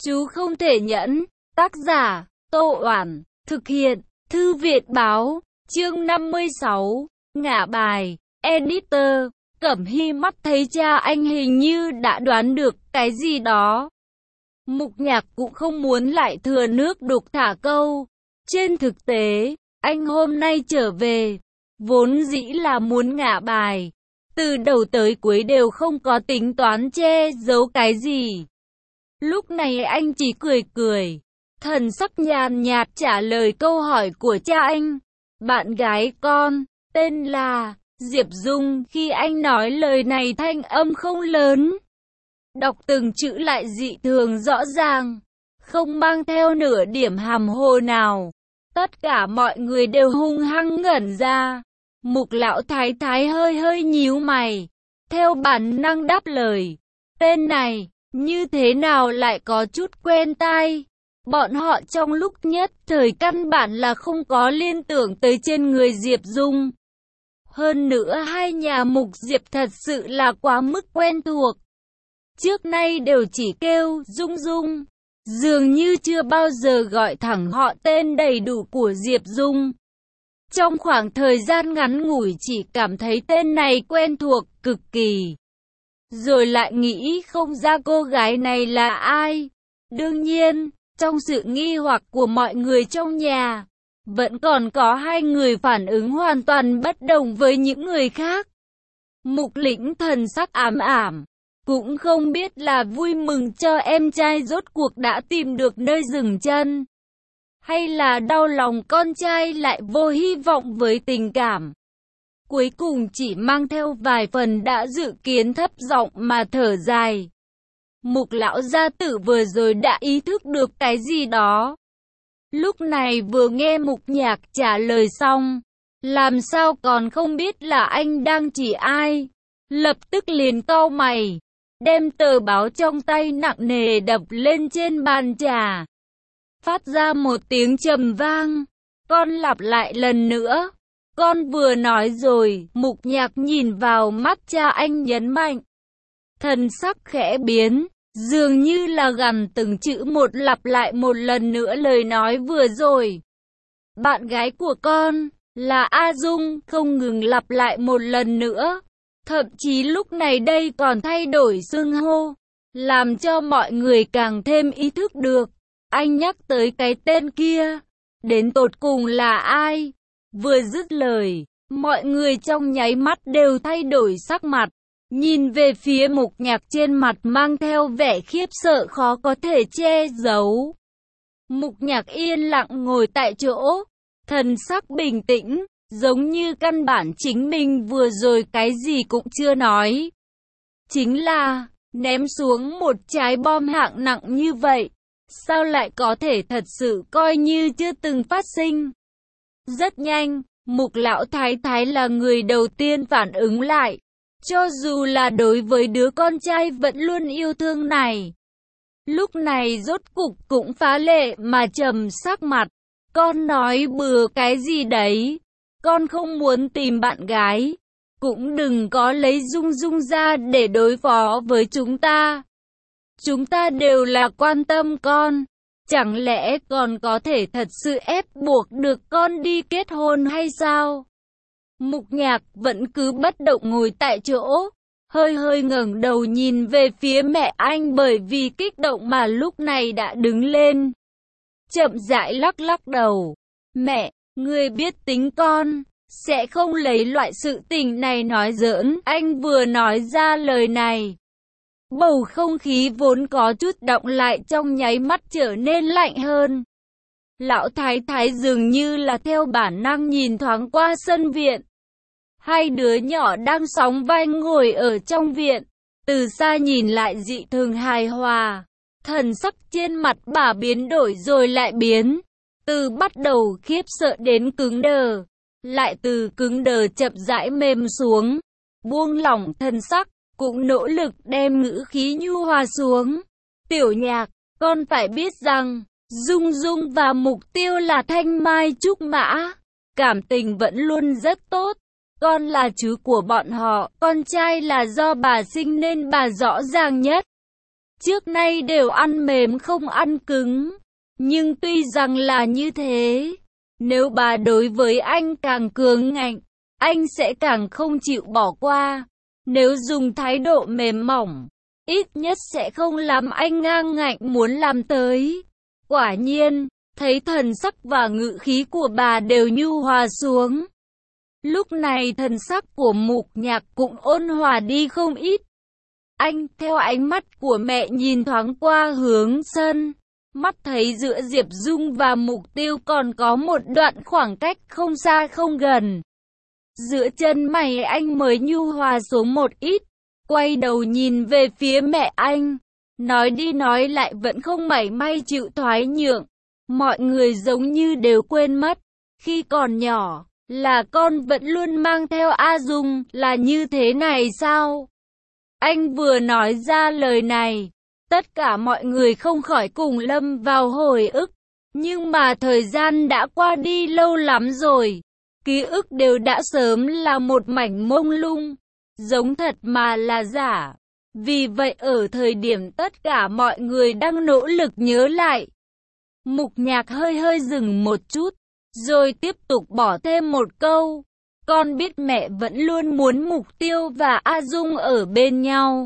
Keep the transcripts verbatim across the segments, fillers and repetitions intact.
Chú không thể nhẫn. Tác giả, Tô Oản. Thực hiện, Thư viện Báo. Chương năm mươi sáu. Ngả bài. Editor. Cẩm Hy mắt thấy cha anh hình như đã đoán được cái gì đó. Mục Nhạc cũng không muốn lại thừa nước đục thả câu. Trên thực tế, anh hôm nay trở về, vốn dĩ là muốn ngả bài. Từ đầu tới cuối đều không có tính toán che giấu cái gì. Lúc này anh chỉ cười cười, thần sắc nhàn nhạt trả lời câu hỏi của cha anh. Bạn gái con, tên là Diệp Dung. Khi anh nói lời này thanh âm không lớn, đọc từng chữ lại dị thường rõ ràng, không mang theo nửa điểm hàm hồ nào. Tất cả mọi người đều hung hăng ngẩn ra. Mục lão thái thái hơi hơi nhíu mày, theo bản năng đáp lời. Tên này, như thế nào lại có chút quen tai. Bọn họ trong lúc nhất thời căn bản là không có liên tưởng tới trên người Diệp Dung. Hơn nữa hai nhà Mục Diệp thật sự là quá mức quen thuộc. Trước nay đều chỉ kêu Dung Dung, dường như chưa bao giờ gọi thẳng họ tên đầy đủ của Diệp Dung. Trong khoảng thời gian ngắn ngủi chỉ cảm thấy tên này quen thuộc cực kỳ. Rồi lại nghĩ không ra cô gái này là ai. Đương nhiên, trong sự nghi hoặc của mọi người trong nhà, vẫn còn có hai người phản ứng hoàn toàn bất đồng với những người khác. Mục Lĩnh thần sắc ảm ảm, cũng không biết là vui mừng cho em trai rốt cuộc đã tìm được nơi dừng chân, hay là đau lòng con trai lại vô hy vọng với tình cảm. Cuối cùng chỉ mang theo vài phần đã dự kiến thấp giọng mà thở dài. Mục lão gia tử vừa rồi đã ý thức được cái gì đó. Lúc này vừa nghe Mục Nhạc trả lời xong, làm sao còn không biết là anh đang chỉ ai. Lập tức liền cau mày, đem tờ báo trong tay nặng nề đập lên trên bàn trà. Phát ra một tiếng trầm vang. Con lặp lại lần nữa. Con vừa nói rồi. Mục Nhạc nhìn vào mắt cha anh nhấn mạnh. Thần sắc khẽ biến, dường như là gằn từng chữ một, lặp lại một lần nữa lời nói vừa rồi. Bạn gái của con là A Dung, không ngừng lặp lại một lần nữa. Thậm chí lúc này đây còn thay đổi xưng hô, làm cho mọi người càng thêm ý thức được anh nhắc tới cái tên kia đến tột cùng là ai. Vừa dứt lời, mọi người trong nháy mắt đều thay đổi sắc mặt, nhìn về phía Mục Nhạc, trên mặt mang theo vẻ khiếp sợ khó có thể che giấu. Mục Nhạc yên lặng ngồi tại chỗ, thần sắc bình tĩnh, giống như căn bản chính mình vừa rồi cái gì cũng chưa nói. Chính là ném xuống một trái bom hạng nặng như vậy, sao lại có thể thật sự coi như chưa từng phát sinh. Rất nhanh, Mục lão thái thái là người đầu tiên phản ứng lại. Cho dù là đối với đứa con trai vẫn luôn yêu thương này, lúc này rốt cục cũng phá lệ mà trầm sắc mặt. Con nói bừa cái gì đấy? Con không muốn tìm bạn gái, cũng đừng có lấy Dung Dung ra để đối phó với chúng ta. Chúng ta đều là quan tâm con. Chẳng lẽ còn có thể thật sự ép buộc được con đi kết hôn hay sao? Mục Nhạc vẫn cứ bất động ngồi tại chỗ, hơi hơi ngẩng đầu nhìn về phía mẹ anh, bởi vì kích động mà lúc này đã đứng lên. Chậm rãi lắc lắc đầu. Mẹ, ngươi biết tính con, sẽ không lấy loại sự tình này nói giỡn. Anh vừa nói ra lời này, bầu không khí vốn có chút động lại trong nháy mắt trở nên lạnh hơn. Lão thái thái dường như là theo bản năng nhìn thoáng qua sân viện. Hai đứa nhỏ đang sóng vai ngồi ở trong viện, từ xa nhìn lại dị thường hài hòa. Thần sắc trên mặt bà biến đổi rồi lại biến, từ bắt đầu khiếp sợ đến cứng đờ, lại từ cứng đờ chậm rãi mềm xuống, buông lỏng thân sắc, cũng nỗ lực đem ngữ khí nhu hòa xuống. Tiểu Nhạc, con phải biết rằng, Dung Dung và Mục Tiêu là thanh mai trúc mã, cảm tình vẫn luôn rất tốt. Con là chú của bọn họ, con trai là do bà sinh nên bà rõ ràng nhất. trước nay đều ăn mềm không ăn cứng. Nhưng tuy rằng là như thế, nếu bà đối với anh càng cường ngạnh, anh sẽ càng không chịu bỏ qua. Nếu dùng thái độ mềm mỏng, ít nhất sẽ không làm anh ngang ngạnh muốn làm tới. Quả nhiên, thấy thần sắc và ngữ khí của bà đều nhu hòa xuống. Lúc này thần sắc của Mục Nhạc cũng ôn hòa đi không ít. Anh theo ánh mắt của mẹ nhìn thoáng qua hướng sân, mắt thấy giữa Diệp Dung và Mục Tiêu còn có một đoạn khoảng cách không xa không gần. Giữa chân mày anh mới nhu hòa xuống một ít, quay đầu nhìn về phía mẹ anh, nói đi nói lại vẫn không mảy may chịu thoái nhượng. Mọi người giống như đều quên mất, khi còn nhỏ, là con vẫn luôn mang theo A Dung, là như thế này sao? Anh vừa nói ra lời này, tất cả mọi người không khỏi cùng lâm vào hồi ức. Nhưng mà thời gian đã qua đi lâu lắm rồi, ký ức đều đã sớm là một mảnh mông lung, giống thật mà là giả. Vì vậy ở thời điểm tất cả mọi người đang nỗ lực nhớ lại, Mục Nhạc hơi hơi dừng một chút, rồi tiếp tục bỏ thêm một câu. Con biết mẹ vẫn luôn muốn Mục Tiêu và A Dung ở bên nhau.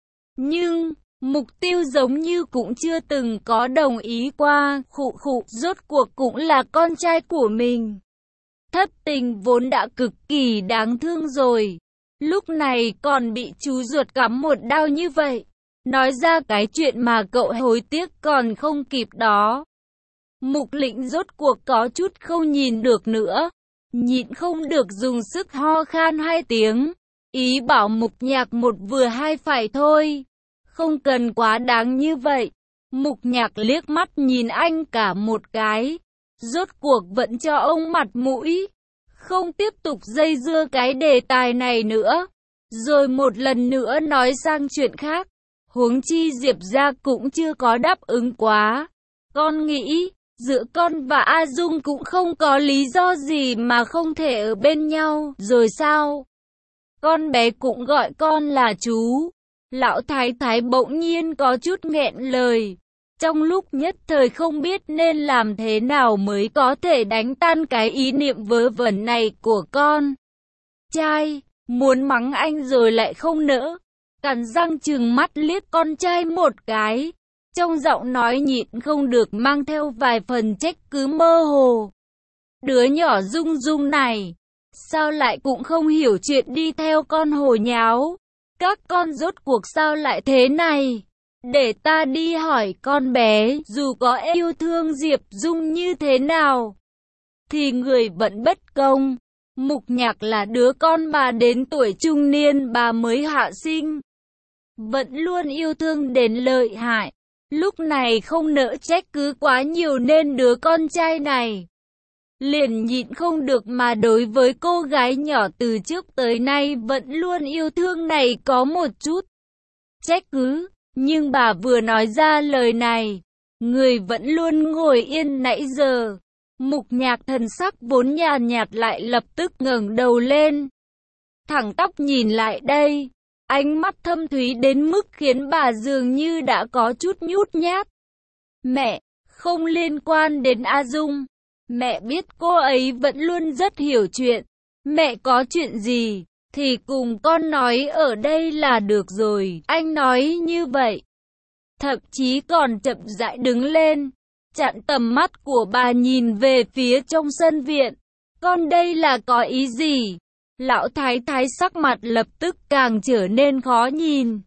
Nhưng, Mục Tiêu giống như cũng chưa từng có đồng ý qua, khụ khụ, rốt cuộc cũng là con trai của mình. Thất Tình vốn đã cực kỳ đáng thương rồi, lúc này còn bị chú ruột cắm một đao như vậy. Nói ra cái chuyện mà cậu hối tiếc còn không kịp đó. Mục Lĩnh rốt cuộc có chút không nhìn được nữa, nhịn không được dùng sức ho khan hai tiếng, ý bảo Mục Nhạc một vừa hai phải thôi, không cần quá đáng như vậy. Mục Nhạc liếc mắt nhìn anh cả một cái, rốt cuộc vẫn cho ông mặt mũi, không tiếp tục dây dưa cái đề tài này nữa, rồi một lần nữa nói sang chuyện khác. Huống chi Diệp gia cũng chưa có đáp ứng quá, con nghĩ giữa con và A Dung cũng không có lý do gì mà không thể ở bên nhau, rồi sao? Con bé cũng gọi con là chú. Lão Thái Thái bỗng nhiên có chút nghẹn lời, trong lúc nhất thời không biết nên làm thế nào mới có thể đánh tan cái ý niệm vớ vẩn này của con trai, muốn mắng anh rồi lại không nỡ, cắn răng trừng mắt liếc con trai một cái. Trong giọng nói nhịn không được mang theo vài phần trách cứ mơ hồ. Đứa nhỏ Dung Dung này, sao lại cũng không hiểu chuyện đi theo con hồ nháo. Các con rốt cuộc sao lại thế này? Để ta đi hỏi con bé, dù có yêu thương Diệp Dung như thế nào, thì người vẫn bất công. Mục Nhạc là đứa con bà đến tuổi trung niên bà mới hạ sinh, vẫn luôn yêu thương đến lợi hại. Lúc này không nỡ trách cứ quá nhiều nên đứa con trai này liền nhịn không được mà đối với cô gái nhỏ từ trước tới nay vẫn luôn yêu thương này có một chút trách cứ. Nhưng bà vừa nói ra lời này, người vẫn luôn ngồi yên nãy giờ. Mục Nhạc thần sắc vốn nhàn nhạt lại lập tức ngẩng đầu lên, thẳng tóc nhìn lại đây. Ánh mắt thâm thúy đến mức khiến bà dường như đã có chút nhút nhát. Mẹ, không liên quan đến A Dung. Mẹ biết cô ấy vẫn luôn rất hiểu chuyện. Mẹ có chuyện gì, thì cùng con nói ở đây là được rồi. Anh nói như vậy, thậm chí còn chậm rãi đứng lên, chặn tầm mắt của bà nhìn về phía trong sân viện. Con đây là có ý gì? Lão Thái Thái sắc mặt lập tức càng trở nên khó nhìn.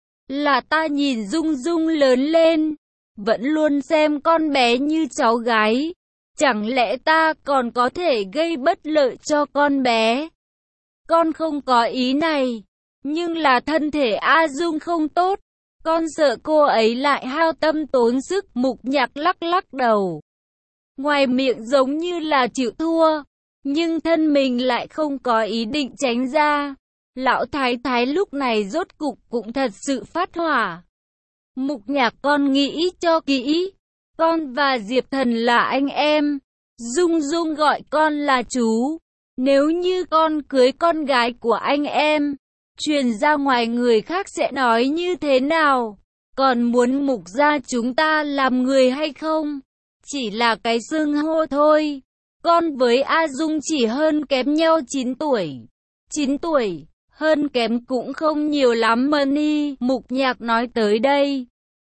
Là ta nhìn Dung Dung lớn lên, vẫn luôn xem con bé như cháu gái. Chẳng lẽ ta còn có thể gây bất lợi cho con bé? Con không có ý này, nhưng là thân thể A Dung không tốt. Con sợ cô ấy lại hao tâm tốn sức. Mục Nhạc lắc lắc đầu, ngoài miệng giống như là chịu thua, nhưng thân mình lại không có ý định tránh ra. Lão Thái Thái lúc này rốt cục cũng thật sự phát hỏa. Mục Nhạc, con nghĩ cho kỹ, con và Diệp Thần là anh em, Dung Dung gọi con là chú. Nếu như con cưới con gái của anh em, truyền ra ngoài người khác sẽ nói như thế nào? còn muốn Mục gia chúng ta làm người hay không? Chỉ là cái xưng hô thôi. Con với A Dung chỉ hơn kém nhau chín tuổi. chín tuổi, hơn kém cũng không nhiều lắm Money. Mục Nhạc nói tới đây,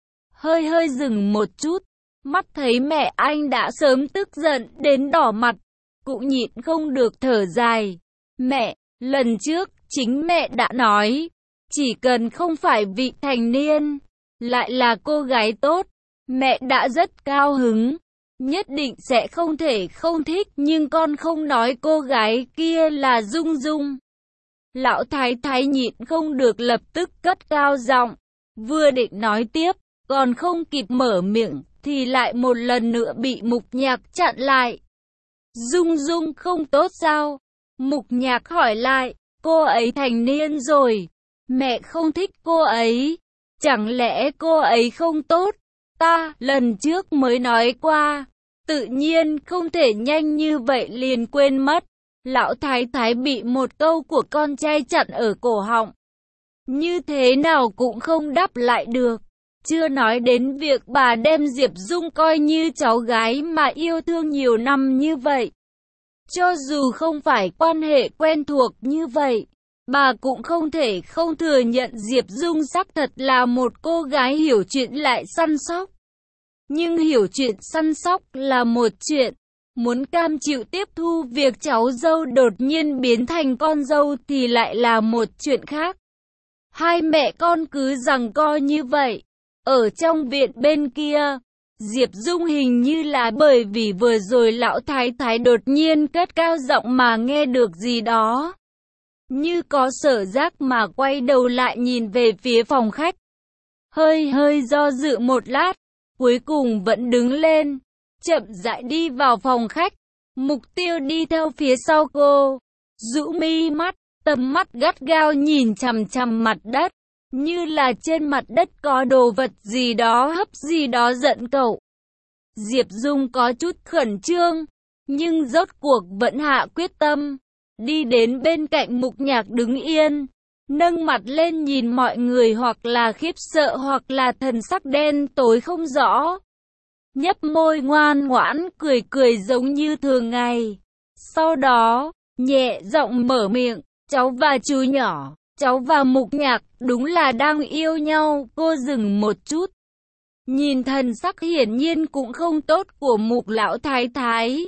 hơi hơi dừng một chút, mắt thấy mẹ anh đã sớm tức giận đến đỏ mặt, cũng nhịn không được thở dài. Mẹ, lần trước, chính mẹ đã nói, chỉ cần không phải vị thành niên, lại là cô gái tốt, mẹ đã rất cao hứng, nhất định sẽ không thể không thích, nhưng con không nói cô gái kia là Dung Dung. Lão thái thái nhịn không được lập tức cất cao giọng, vừa định nói tiếp, còn không kịp mở miệng, thì lại một lần nữa bị Mục Nhạc chặn lại. Dung Dung không tốt sao? Mục Nhạc hỏi lại, cô ấy thành niên rồi, mẹ không thích cô ấy, chẳng lẽ cô ấy không tốt? Ta, lần trước mới nói qua, tự nhiên không thể nhanh như vậy liền quên mất. Lão thái thái bị một câu của con trai chặn ở cổ họng, như thế nào cũng không đáp lại được. Chưa nói đến việc bà đem Diệp Dung coi như cháu gái mà yêu thương nhiều năm như vậy. Cho dù không phải quan hệ quen thuộc như vậy, bà cũng không thể không thừa nhận Diệp Dung xác thật là một cô gái hiểu chuyện lại săn sóc. Nhưng hiểu chuyện săn sóc là một chuyện, muốn cam chịu tiếp thu việc cháu dâu đột nhiên biến thành con dâu thì lại là một chuyện khác. Hai mẹ con cứ giằng co như vậy. Ở trong viện bên kia, Diệp Dung hình như là bởi vì vừa rồi lão thái thái đột nhiên cất cao giọng mà nghe được gì đó. Như có sở giác mà quay đầu lại nhìn về phía phòng khách. Hơi hơi do dự một lát, cuối cùng vẫn đứng lên, chậm rãi đi vào phòng khách. Mục Tiêu đi theo phía sau cô, rũ mi mắt, tầm mắt gắt gao nhìn chằm chằm mặt đất. Như là trên mặt đất có đồ vật gì đó hấp gì đó giận cậu. Diệp Dung có chút khẩn trương, nhưng rốt cuộc vẫn hạ quyết tâm. Đi đến bên cạnh Mục Nhạc đứng yên, nâng mặt lên nhìn mọi người hoặc là khiếp sợ hoặc là thần sắc đen tối không rõ. Nhấp môi ngoan ngoãn cười cười giống như thường ngày. Sau đó, nhẹ giọng mở miệng, cháu và chú nhỏ. Cháu và Mục Nhạc đúng là đang yêu nhau. Cô dừng một chút, nhìn thần sắc hiển nhiên cũng không tốt của Mục lão thái thái,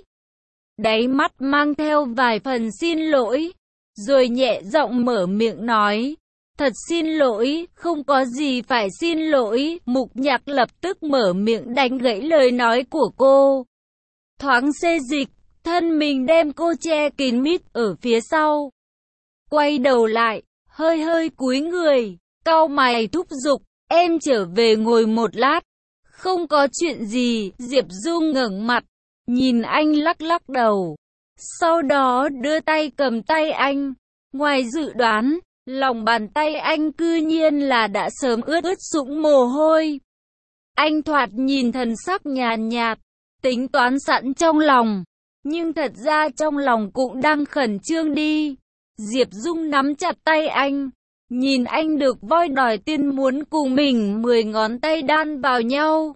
đáy mắt mang theo vài phần xin lỗi, rồi nhẹ giọng mở miệng nói, thật xin lỗi, không có gì phải xin lỗi. Mục Nhạc lập tức mở miệng đánh gãy lời nói của cô, thoáng xê dịch, thân mình đem cô che kín mít ở phía sau, quay đầu lại, hơi hơi cúi người, cau mày thúc giục, em trở về ngồi một lát. Không có chuyện gì. Diệp Dung ngẩng mặt, nhìn anh lắc lắc đầu, sau đó đưa tay cầm tay anh. Ngoài dự đoán, lòng bàn tay anh cư nhiên là đã sớm ướt ướt sũng mồ hôi. Anh thoạt nhìn thần sắc nhàn nhạt, tính toán sẵn trong lòng, nhưng thật ra trong lòng cũng đang khẩn trương đi. Diệp Dung nắm chặt tay anh, nhìn anh được voi đòi tiên muốn cùng mình, mười ngón tay đan vào nhau.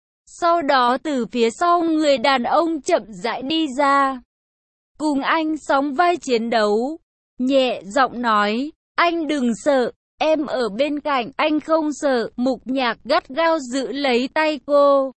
Sau đó từ phía sau người đàn ông chậm rãi đi ra, cùng anh sóng vai chiến đấu, nhẹ giọng nói, anh đừng sợ, em ở bên cạnh, anh không sợ. Mục Nhạc gắt gao giữ lấy tay cô,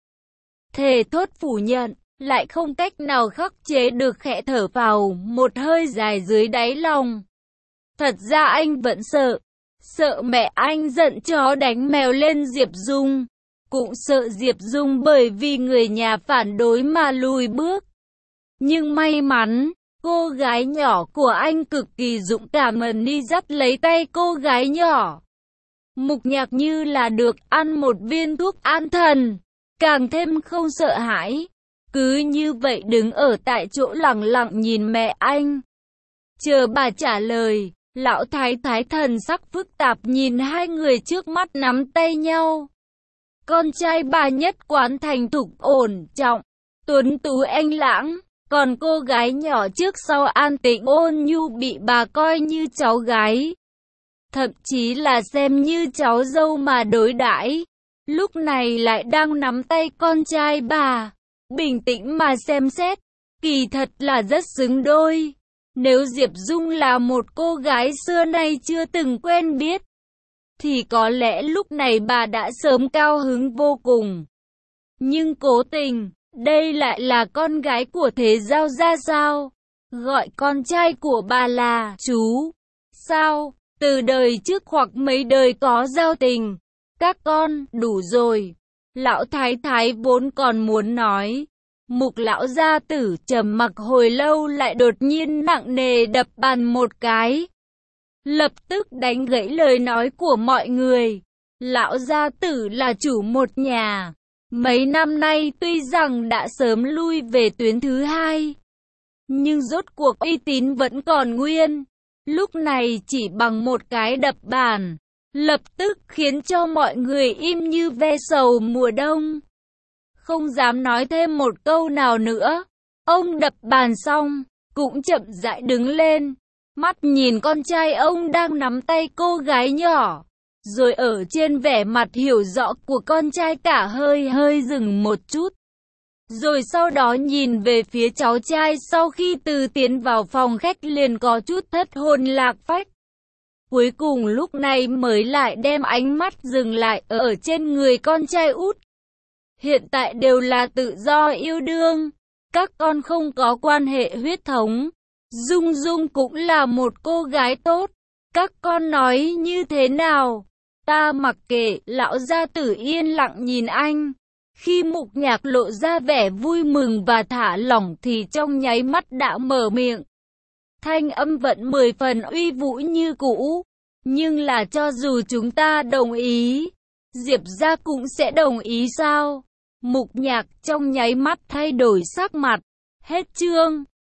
thề thốt phủ nhận, lại không cách nào khắc chế được khẽ thở vào một hơi dài dưới đáy lòng. Thật ra anh vẫn sợ, sợ mẹ anh giận chó đánh mèo lên Diệp Dung, cũng sợ Diệp Dung bởi vì người nhà phản đối mà lùi bước. Nhưng may mắn, cô gái nhỏ của anh cực kỳ dũng cảm đi dắt lấy tay cô gái nhỏ. Mục Nhạc như là được ăn một viên thuốc an thần, càng thêm không sợ hãi. Cứ như vậy đứng ở tại chỗ lặng lặng nhìn mẹ anh, chờ bà trả lời. Lão thái thái thần sắc phức tạp nhìn hai người trước mắt nắm tay nhau. Con trai bà nhất quán thành thục ổn trọng, tuấn tú anh lãng, còn cô gái nhỏ trước sau an tĩnh ôn nhu bị bà coi như cháu gái, thậm chí là xem như cháu dâu mà đối đãi. lúc này lại đang nắm tay con trai bà. Bình tĩnh mà xem xét, kỳ thật là rất xứng đôi. Nếu Diệp Dung là một cô gái xưa nay chưa từng quen biết, thì có lẽ lúc này bà đã sớm cao hứng vô cùng. Nhưng cố tình, đây lại là con gái của Thế Giao ra sao? Gọi con trai của bà là chú. Sao? Từ đời trước hoặc mấy đời có giao tình. Các con, đủ rồi. Lão thái thái vốn còn muốn nói. Mục lão gia tử trầm mặc hồi lâu lại đột nhiên nặng nề đập bàn một cái. Lập tức đánh gãy lời nói của mọi người. Lão gia tử là chủ một nhà. Mấy năm nay tuy rằng đã sớm lui về tuyến thứ hai, nhưng rốt cuộc uy tín vẫn còn nguyên. Lúc này chỉ bằng một cái đập bàn, lập tức khiến cho mọi người im như ve sầu mùa đông. Không dám nói thêm một câu nào nữa. Ông đập bàn xong, cũng chậm rãi đứng lên. Mắt nhìn con trai ông đang nắm tay cô gái nhỏ. Rồi ở trên vẻ mặt hiểu rõ của con trai cả hơi hơi dừng một chút. Rồi sau đó nhìn về phía cháu trai sau khi từ tiến vào phòng khách liền có chút thất hồn lạc phách. Cuối cùng lúc này mới lại đem ánh mắt dừng lại ở trên người con trai út. Hiện tại đều là tự do yêu đương. Các con không có quan hệ huyết thống. Dung Dung cũng là một cô gái tốt. Các con nói như thế nào? Ta mặc kệ. Lão gia tử yên lặng nhìn anh. Khi Mục Nhạc lộ ra vẻ vui mừng và thả lỏng thì trong nháy mắt đã mở miệng. Thanh âm vẫn mười phần uy vũ như cũ. Nhưng là cho dù chúng ta đồng ý, Diệp gia cũng sẽ đồng ý sao? Mục Nhạc trong nháy mắt thay đổi sắc mặt. Hết chương.